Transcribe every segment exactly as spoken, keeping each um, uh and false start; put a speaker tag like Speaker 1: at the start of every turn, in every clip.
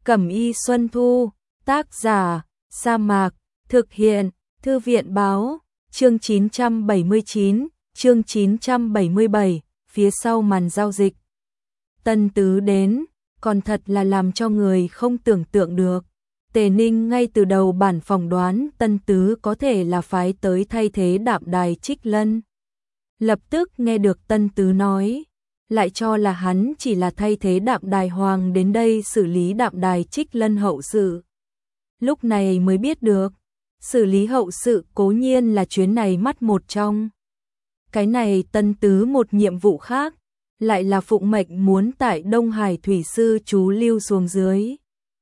Speaker 1: Cẩm y Xuân Thu, tác giả, Sa Mạc, thực hiện, Thư viện báo, chương chín trăm bảy mươi chín, chương chín trăm bảy mươi bảy, phía sau màn giao dịch. Tân Tứ đến, còn thật là làm cho người không tưởng tượng được. Tề Ninh ngay từ đầu bản phỏng đoán Tân Tứ có thể là phái tới thay thế Đạm Đài Trích Lân. Lập tức nghe được Tân Tứ nói, lại cho là hắn chỉ là thay thế Đạm Đài Hoàng đến đây xử lý Đạm Đài Trích Lân hậu sự. Lúc này mới biết được, xử lý hậu sự cố nhiên là chuyến này mắt một trong. Cái này Tân Tứ một nhiệm vụ khác, lại là phụng mệnh muốn tại Đông Hải thủy sư trú lưu xuống dưới.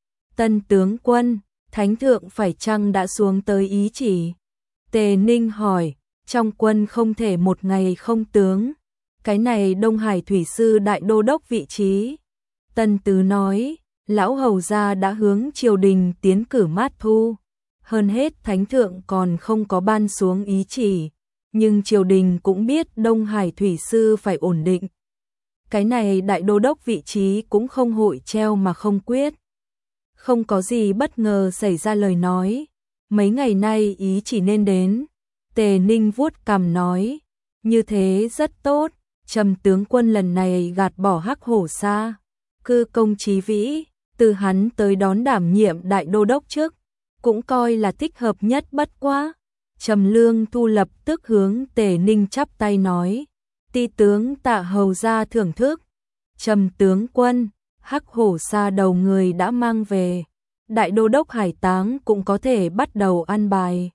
Speaker 1: Tân tướng quân, thánh thượng phải chăng đã xuống tới ý chỉ? Tề Ninh hỏi, trong quân không thể một ngày không tướng. Cái này Đông Hải thủy sư đại đô đốc vị trí. Tân Tứ nói, lão hầu gia đã hướng triều đình tiến cử mát thu. Hơn hết thánh thượng còn không có ban xuống ý chỉ, nhưng triều đình cũng biết Đông Hải thủy sư phải ổn định. Cái này đại đô đốc vị trí cũng không hội treo mà không quyết. Không có gì bất ngờ xảy ra lời nói, mấy ngày nay ý chỉ nên đến. Tề Ninh vuốt cằm nói, như thế rất tốt, Trầm tướng quân lần này gạt bỏ Hắc Hổ Sa, cư công chí vĩ, từ hắn tới đón đảm nhiệm đại đô đốc trước, cũng coi là thích hợp nhất bất quá. Trầm Lương Thu lập tức hướng Tề Ninh chắp tay nói, ti tướng tạ hầu ra thưởng thức. Trầm tướng quân, Hắc Hổ Sa đầu người đã mang về, đại đô đốc hải táng cũng có thể bắt đầu ăn bài.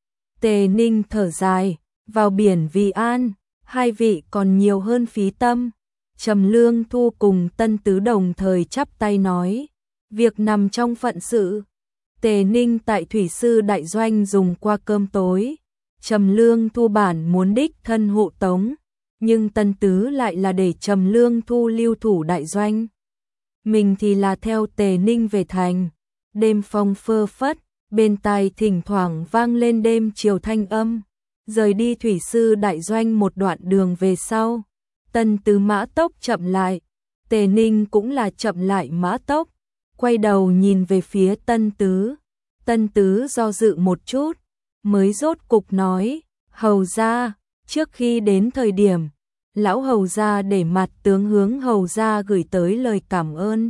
Speaker 1: Tề Ninh thở dài, vào biển vì an, hai vị còn nhiều hơn phí tâm. Trầm Lương Thu cùng Tân Tứ đồng thời chắp tay nói, việc nằm trong phận sự. Tề Ninh tại thủy sư đại doanh dùng qua cơm tối, Trầm Lương Thu bản muốn đích thân hộ tống, nhưng Tân Tứ lại là để Trầm Lương Thu lưu thủ đại doanh. Mình thì là theo Tề Ninh về thành. Đêm phong phơ phất, bên tai thỉnh thoảng vang lên đêm chiều thanh âm. Rời đi thủy sư đại doanh một đoạn đường về sau, Tân Tứ mã tốc chậm lại, Tề Ninh cũng là chậm lại mã tốc, quay đầu nhìn về phía Tân Tứ. Tân Tứ do dự một chút, mới rốt cục nói, hầu gia, trước khi đến thời điểm, lão hầu gia để mặt tướng hướng hầu gia gửi tới lời cảm ơn.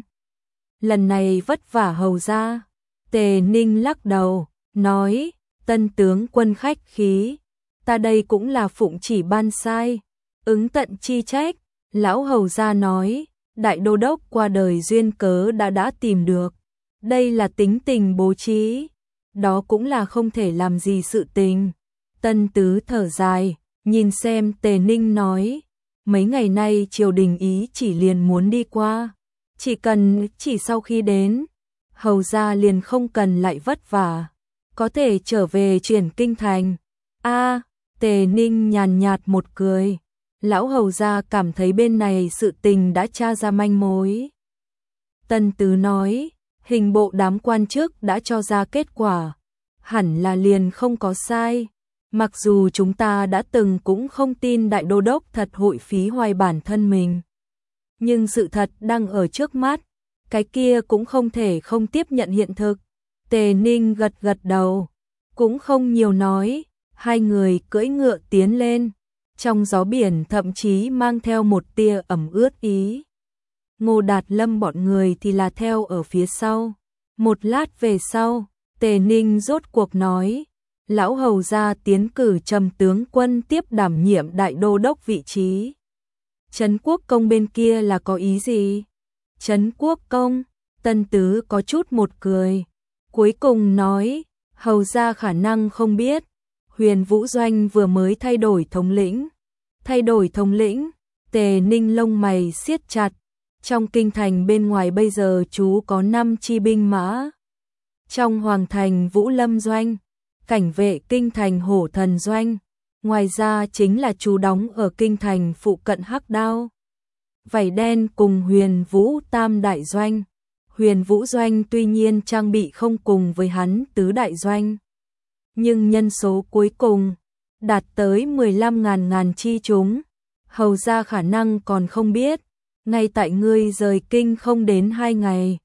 Speaker 1: Lần này vất vả hầu gia. Tề Ninh lắc đầu, nói, Tân tướng quân khách khí, ta đây cũng là phụng chỉ ban sai, ứng tận chi trách. Lão hầu gia nói, đại đô đốc qua đời duyên cớ đã đã tìm được, đây là tính tình bố trí, đó cũng là không thể làm gì sự tình. Tân Tứ thở dài, nhìn xem Tề Ninh nói, mấy ngày nay triều đình ý chỉ liền muốn đi qua, chỉ cần chỉ sau khi đến, hầu gia liền không cần lại vất vả, có thể trở về chuyển kinh thành. A, Tề Ninh nhàn nhạt một cười, lão hầu gia cảm thấy bên này sự tình đã tra ra manh mối. Tân Tứ nói, hình bộ đám quan chức đã cho ra kết quả, hẳn là liền không có sai. Mặc dù chúng ta đã từng cũng không tin đại đô đốc thật hội phí hoài bản thân mình, nhưng sự thật đang ở trước mắt, cái kia cũng không thể không tiếp nhận hiện thực. Tề Ninh gật gật đầu, cũng không nhiều nói, hai người cưỡi ngựa tiến lên, trong gió biển thậm chí mang theo một tia ẩm ướt ý. Ngô Đạt Lâm bọn người thì là theo ở phía sau. Một lát về sau, Tề Ninh rốt cuộc nói, lão hầu gia tiến cử Trầm tướng quân tiếp đảm nhiệm đại đô đốc vị trí. Trấn Quốc công bên kia là có ý gì? Trấn Quốc công, Tân Tứ có chút một cười, cuối cùng nói, hầu gia khả năng không biết, Huyền Vũ Doanh vừa mới thay đổi thống lĩnh. Thay đổi thống lĩnh, Tề Ninh lông mày siết chặt, trong kinh thành bên ngoài bây giờ chú có năm chi binh mã. Trong hoàng thành Vũ Lâm Doanh, cảnh vệ kinh thành Hổ Thần Doanh, ngoài ra chính là chú đóng ở kinh thành phụ cận Hắc Đao, Vảy Đen cùng Huyền Vũ Tam Đại Doanh. Huyền Vũ Doanh tuy nhiên trang bị không cùng với hắn tứ đại doanh, nhưng nhân số cuối cùng đạt tới mười lăm ngàn ngàn chi chúng. Hầu ra khả năng còn không biết, ngay tại ngươi rời kinh không đến hai ngày,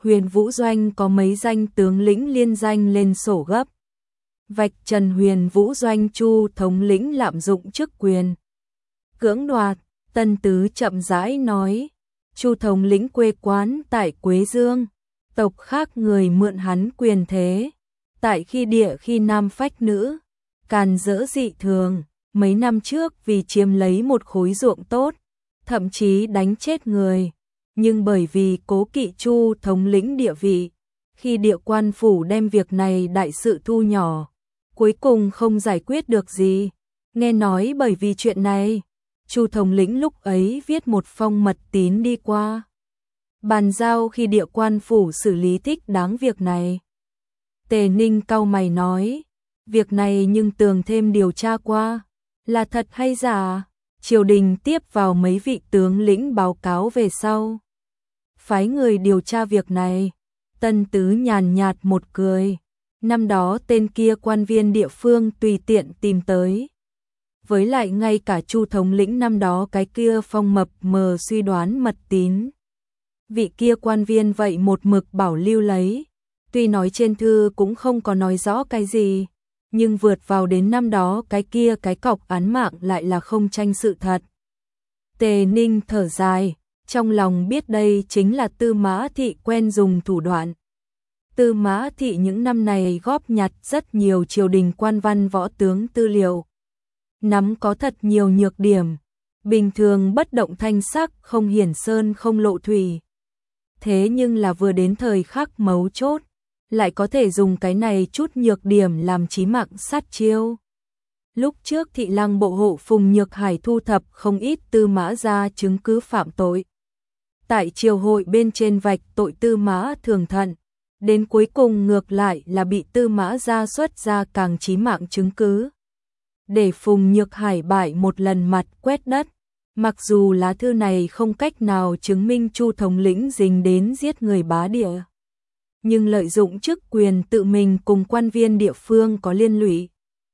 Speaker 1: Huyền Vũ Doanh có mấy danh tướng lĩnh liên danh lên sổ gấp. Vạch trần Huyền Vũ Doanh Chu thống lĩnh lạm dụng chức quyền. Cưỡng đoạt, Tân Tứ chậm rãi nói, Chu thống lĩnh quê quán tại Quế Dương, tộc khác người mượn hắn quyền thế, tại khi địa khi nam phách nữ, càn rỡ dị thường, mấy năm trước vì chiếm lấy một khối ruộng tốt, thậm chí đánh chết người, nhưng bởi vì cố kỵ Chu thống lĩnh địa vị, khi địa quan phủ đem việc này đại sự thu nhỏ, cuối cùng không giải quyết được gì. Nghe nói bởi vì chuyện này, Chu thống lĩnh lúc ấy viết một phong mật tín đi qua, bàn giao khi địa quan phủ xử lý thích đáng việc này. Tề Ninh cau mày nói, việc này nhưng tường thêm điều tra qua, là thật hay giả? Triều đình tiếp vào mấy vị tướng lĩnh báo cáo về sau, phái người điều tra việc này. Tân Tứ nhàn nhạt một cười, năm đó tên kia quan viên địa phương tùy tiện tìm tới. Với lại ngay cả Chu thống lĩnh năm đó cái kia phong mập mờ suy đoán mật tín, vị kia quan viên vậy một mực bảo lưu lấy, tuy nói trên thư cũng không có nói rõ cái gì, nhưng vượt vào đến năm đó cái kia cái cọc án mạng lại là không tranh sự thật. Tề Ninh thở dài, trong lòng biết đây chính là Tư Mã Thị quen dùng thủ đoạn. Tư Mã Thị những năm này góp nhặt rất nhiều triều đình quan văn võ tướng tư liệu, nắm có thật nhiều nhược điểm, bình thường bất động thanh sắc, không hiển sơn không lộ thủy. Thế nhưng là vừa đến thời khắc mấu chốt, lại có thể dùng cái này chút nhược điểm làm chí mạng sát chiêu. Lúc trước Thị Lăng bộ hộ Phùng Nhược Hải thu thập không ít Tư Mã gia chứng cứ phạm tội. Tại triều hội bên trên vạch tội Tư Mã Thường Thận, đến cuối cùng ngược lại là bị Tư Mã gia xuất ra càng chí mạng chứng cứ, để Phùng Nhược Hải bại một lần mặt quét đất. Mặc dù lá thư này không cách nào chứng minh Chu thống lĩnh dính đến giết người bá địa, nhưng lợi dụng chức quyền tự mình cùng quan viên địa phương có liên lụy,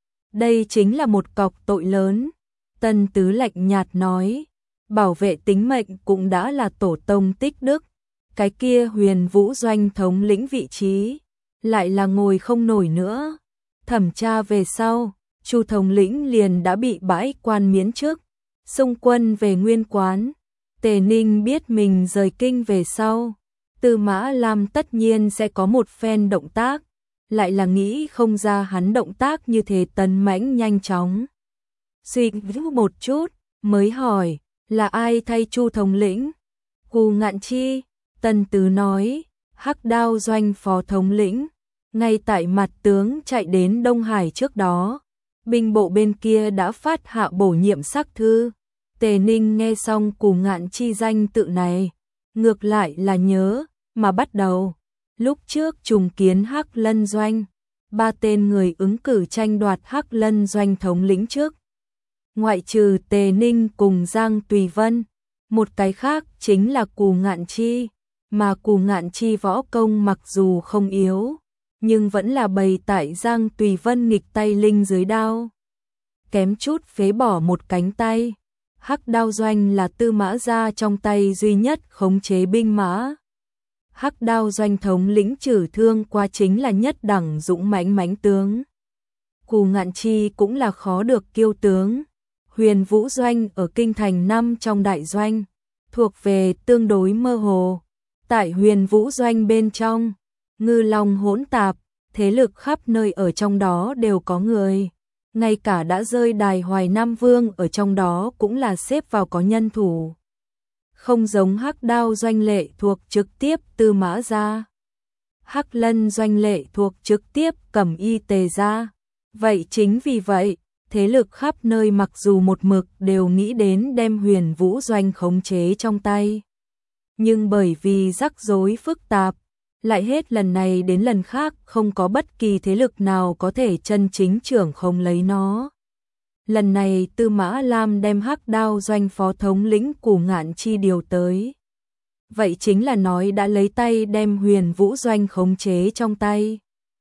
Speaker 1: đây chính là một cọc tội lớn. Tân Tứ lạnh nhạt nói, bảo vệ tính mệnh cũng đã là tổ tông tích đức, cái kia Huyền Vũ Doanh thống lĩnh vị trí, lại là ngồi không nổi nữa. Thẩm tra về sau, Chu thống lĩnh liền đã bị bãi quan miễn chức, xung quân về nguyên quán. Tề Ninh biết mình rời kinh về sau, Tư Mã Lam tất nhiên sẽ có một phen động tác, lại là nghĩ không ra hắn động tác như thế tấn mãnh nhanh chóng. Suy nghĩ một chút, mới hỏi, là ai thay Chu thống lĩnh? Cù Ngạn Chi. Tân Tứ nói, Hắc Đao Doanh phó thống lĩnh, ngay tại mặt tướng chạy đến Đông Hải trước đó, binh bộ bên kia đã phát hạ bổ nhiệm sắc thư. Tề Ninh nghe xong Cù Ngạn Chi danh tự này, ngược lại là nhớ, mà bắt đầu, lúc trước trùng kiến Hắc Lân Doanh, ba tên người ứng cử tranh đoạt Hắc Lân Doanh thống lĩnh trước. Ngoại trừ Tề Ninh cùng Giang Tùy Vân, một cái khác chính là Cù Ngạn Chi, mà Cù Ngạn Chi võ công mặc dù không yếu, nhưng vẫn là bày tại Giang Tùy Vân nghịch tay linh dưới đao, kém chút phế bỏ một cánh tay. Hắc Đao Doanh là Tư Mã gia trong tay duy nhất khống chế binh mã. Hắc Đao Doanh thống lĩnh Trử Thương qua chính là nhất đẳng dũng mãnh mãnh tướng. Cù Ngạn Chi cũng là khó được kiêu tướng. Huyền Vũ Doanh ở kinh thành năm trong đại doanh, thuộc về tương đối mơ hồ. Tại Huyền Vũ Doanh bên trong, ngư long hỗn tạp, thế lực khắp nơi ở trong đó đều có người. Ngay cả đã rơi đài Hoài Nam Vương ở trong đó cũng là xếp vào có nhân thủ. Không giống Hắc Đao Doanh lệ thuộc trực tiếp Tư Mã gia, Hắc Lân Doanh lệ thuộc trực tiếp Cẩm Y Tề gia. Vậy chính vì vậy, thế lực khắp nơi mặc dù một mực đều nghĩ đến đem Huyền Vũ Doanh khống chế trong tay, nhưng bởi vì rắc rối phức tạp, lại hết lần này đến lần khác không có bất kỳ thế lực nào có thể chân chính trưởng không lấy nó. Lần này Tư Mã Lam đem Hắc Đao Doanh phó thống lĩnh Cù Ngạn Chi điều tới. Vậy chính là nói đã lấy tay đem Huyền Vũ Doanh khống chế trong tay.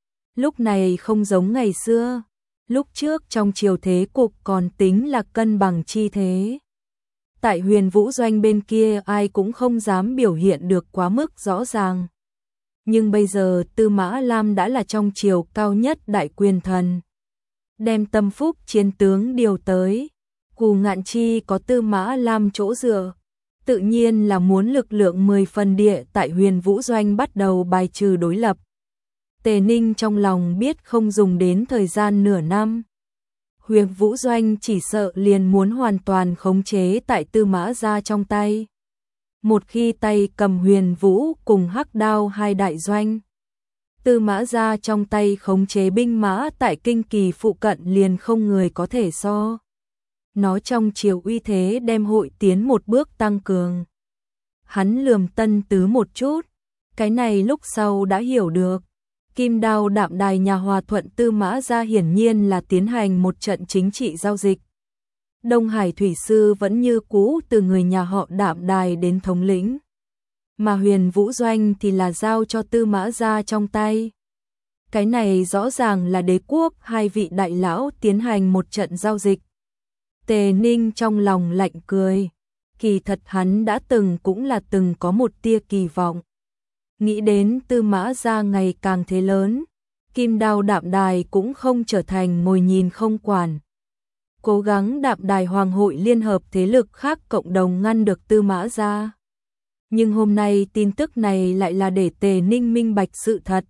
Speaker 1: Lúc này không giống ngày xưa, lúc trước trong triều thế cục còn tính là cân bằng chi thế. Tại Huyền Vũ Doanh bên kia ai cũng không dám biểu hiện được quá mức rõ ràng. Nhưng bây giờ Tư Mã Lam đã là trong triều cao nhất đại quyền thần. Đem tâm phúc chiến tướng điều tới, Cù Ngạn Chi có Tư Mã Lam chỗ dựa, tự nhiên là muốn lực lượng mười phần địa tại Huyền Vũ Doanh bắt đầu bài trừ đối lập. Tề Ninh trong lòng biết không dùng đến thời gian nửa năm, Huyền Vũ Doanh chỉ sợ liền muốn hoàn toàn khống chế tại Tư Mã gia trong tay. Một khi tay cầm Huyền Vũ cùng Hắc Đao hai đại doanh, Tư Mã gia trong tay khống chế binh mã tại Kinh Kỳ phụ cận liền không người có thể so. Nó trong chiều uy thế đem hội tiến một bước tăng cường. Hắn lườm Tân Tứ một chút, cái này lúc sau đã hiểu được. Kim Đao Đạm Đài nhà hòa thuận Tư Mã gia hiển nhiên là tiến hành một trận chính trị giao dịch. Đông Hải Thủy Sư vẫn như cũ từ người nhà họ Đạm Đài đến thống lĩnh, mà Huyền Vũ Doanh thì là giao cho Tư Mã gia trong tay. Cái này rõ ràng là đế quốc hai vị đại lão tiến hành một trận giao dịch. Tề Ninh trong lòng lạnh cười, kỳ thật hắn đã từng cũng là từng có một tia kỳ vọng. Nghĩ đến Tư Mã gia ngày càng thế lớn, Kim Đao Đạm Đài cũng không trở thành ngồi nhìn không quản. Cố gắng Đạm Đài Hoàng hội liên hợp thế lực khác cộng đồng ngăn được Tư Mã gia. Nhưng hôm nay tin tức này lại là để Tề Ninh minh bạch sự thật.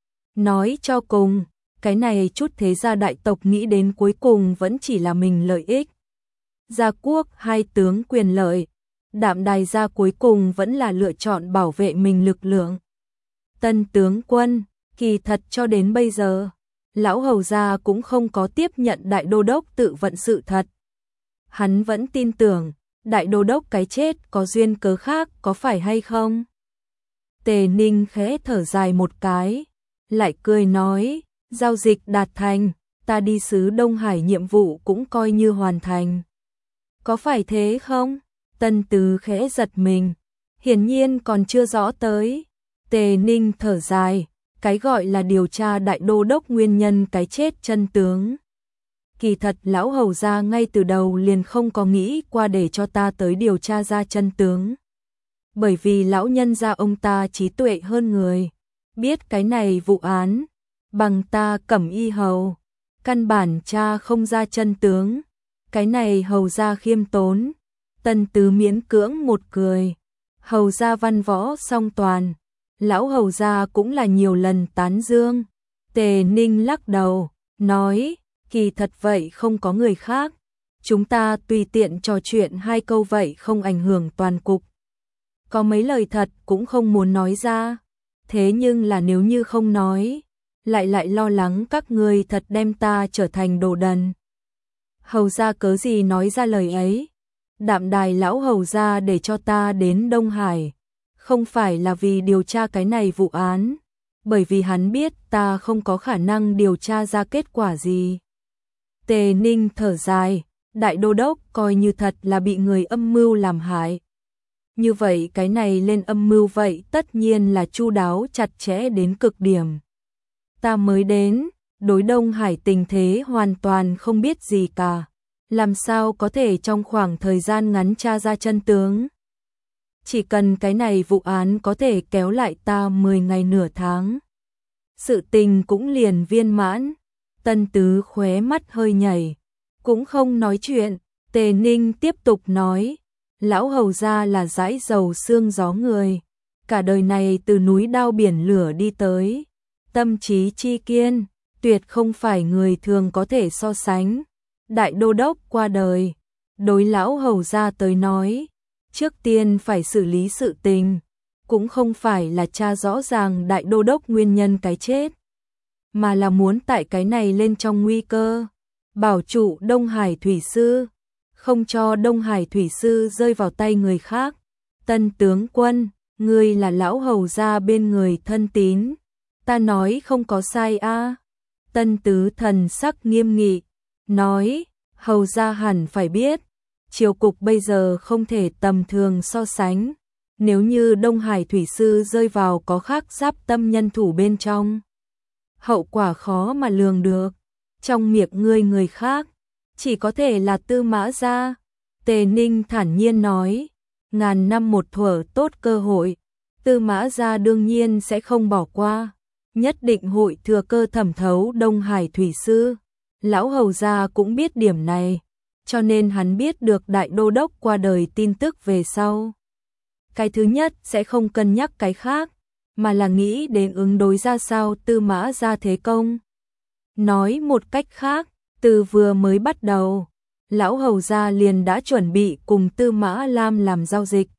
Speaker 1: Nói cho cùng, cái này chút thế gia đại tộc nghĩ đến cuối cùng vẫn chỉ là mình lợi ích. Gia quốc hai tướng quyền lợi, Đạm Đài gia cuối cùng vẫn là lựa chọn bảo vệ mình lực lượng. Tân tướng quân, kỳ thật cho đến bây giờ, lão hầu gia cũng không có tiếp nhận đại đô đốc tự vận sự thật. Hắn vẫn tin tưởng, đại đô đốc cái chết có duyên cớ khác có phải hay không? Tề Ninh khẽ thở dài một cái, lại cười nói, giao dịch đạt thành, ta đi xứ Đông Hải nhiệm vụ cũng coi như hoàn thành. Có phải thế không? Tân Tứ khẽ giật mình, hiển nhiên còn chưa rõ tới. Tề Ninh thở dài, cái gọi là điều tra đại đô đốc nguyên nhân cái chết chân tướng. Kỳ thật lão hầu gia ngay từ đầu liền không có nghĩ qua để cho ta tới điều tra ra chân tướng. Bởi vì lão nhân gia ông ta trí tuệ hơn người, biết cái này vụ án, bằng ta Cẩm Y hầu, căn bản tra không ra chân tướng. Cái này hầu gia khiêm tốn. Tân Tứ miễn cưỡng một cười, hầu gia văn võ song toàn, lão hầu gia cũng là nhiều lần tán dương. Tề Ninh lắc đầu, nói, kỳ thật vậy không có người khác, chúng ta tùy tiện trò chuyện hai câu vậy không ảnh hưởng toàn cục. Có mấy lời thật cũng không muốn nói ra, thế nhưng là nếu như không nói, lại lại lo lắng các ngươi thật đem ta trở thành đồ đần. Hầu gia cớ gì nói ra lời ấy? Đạm Đài lão hầu gia để cho ta đến Đông Hải, không phải là vì điều tra cái này vụ án, bởi vì hắn biết ta không có khả năng điều tra ra kết quả gì. Tề Ninh thở dài, đại đô đốc coi như thật là bị người âm mưu làm hại. Như vậy cái này lên âm mưu vậy tất nhiên là chu đáo chặt chẽ đến cực điểm. Ta mới đến, đối Đông Hải tình thế hoàn toàn không biết gì cả. Làm sao có thể trong khoảng thời gian ngắn tra ra chân tướng? Chỉ cần cái này vụ án có thể kéo lại ta mười ngày nửa tháng, sự tình cũng liền viên mãn. Tân Tứ khóe mắt hơi nhảy, cũng không nói chuyện. Tề Ninh tiếp tục nói, lão hầu gia là dãi dầu xương gió người, cả đời này từ núi đao biển lửa đi tới, tâm trí chi kiên, tuyệt không phải người thường có thể so sánh. Đại đô đốc qua đời, đối lão hầu gia tới nói, trước tiên phải xử lý sự tình, cũng không phải là tra rõ ràng đại đô đốc nguyên nhân cái chết, mà là muốn tại cái này lên trong nguy cơ, bảo trụ Đông Hải Thủy Sư, không cho Đông Hải Thủy Sư rơi vào tay người khác. Tân tướng quân, ngươi là lão hầu gia bên người thân tín, ta nói không có sai a? À? Tân Tứ thần sắc nghiêm nghị, nói, hầu gia hẳn phải biết, triều cục bây giờ không thể tầm thường so sánh, nếu như Đông Hải Thủy Sư rơi vào có khác giáp tâm nhân thủ bên trong, hậu quả khó mà lường được. Trong miệng ngươi người khác, chỉ có thể là Tư Mã gia. Tề Ninh thản nhiên nói, ngàn năm một thuở tốt cơ hội, Tư Mã gia đương nhiên sẽ không bỏ qua, nhất định hội thừa cơ thẩm thấu Đông Hải thủy sư. Lão hầu gia cũng biết điểm này, cho nên hắn biết được đại đô đốc qua đời tin tức về sau. Cái thứ nhất sẽ không cân nhắc cái khác, mà là nghĩ đến ứng đối ra sao Tư Mã gia thế công. Nói một cách khác, từ vừa mới bắt đầu, lão hầu gia liền đã chuẩn bị cùng Tư Mã Lam làm giao dịch.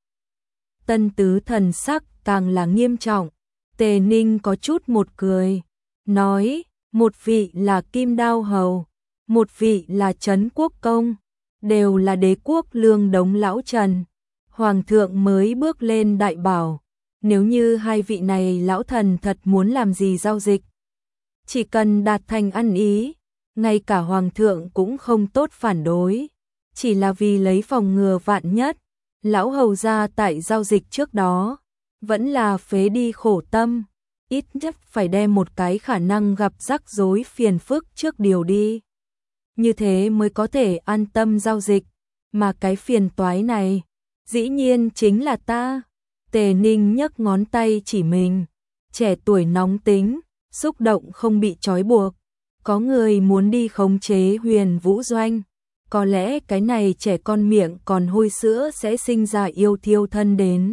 Speaker 1: Tân Tứ thần sắc càng là nghiêm trọng, Tề Ninh có chút một cười, nói, một vị là Kim Đao Hầu, một vị là Trấn Quốc Công, đều là đế quốc lương đống lão Trần. Hoàng thượng mới bước lên đại bảo, nếu như hai vị này lão thần thật muốn làm gì giao dịch, chỉ cần đạt thành ăn ý, ngay cả hoàng thượng cũng không tốt phản đối, chỉ là vì lấy phòng ngừa vạn nhất, lão hầu gia tại giao dịch trước đó, vẫn là phế đi khổ tâm, ít nhất phải đem một cái khả năng gặp rắc rối phiền phức trước điều đi. Như thế mới có thể an tâm giao dịch, mà cái phiền toái này, dĩ nhiên chính là ta. Tề Ninh nhấc ngón tay chỉ mình, trẻ tuổi nóng tính, xúc động không bị trói buộc. Có người muốn đi khống chế Huyền Vũ Doanh, có lẽ cái này trẻ con miệng còn hôi sữa sẽ sinh ra yêu thiêu thân đến.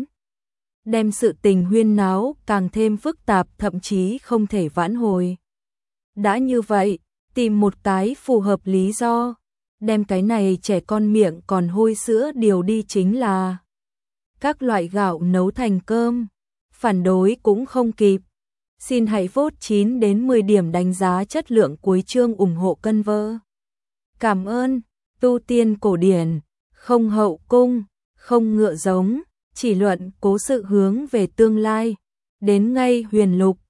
Speaker 1: Đem sự tình huyên náo càng thêm phức tạp, thậm chí không thể vãn hồi. Đã như vậy, tìm một cái phù hợp lý do, đem cái này trẻ con miệng còn hôi sữa điều đi chính là các loại gạo nấu thành cơm, phản đối cũng không kịp. Xin hãy vote chín đến mười điểm đánh giá chất lượng cuối chương ủng hộ cân vơ. Cảm ơn, tu tiên cổ điển, không hậu cung, không ngựa giống, chỉ luận cố sự hướng về tương lai, đến ngay huyền lục.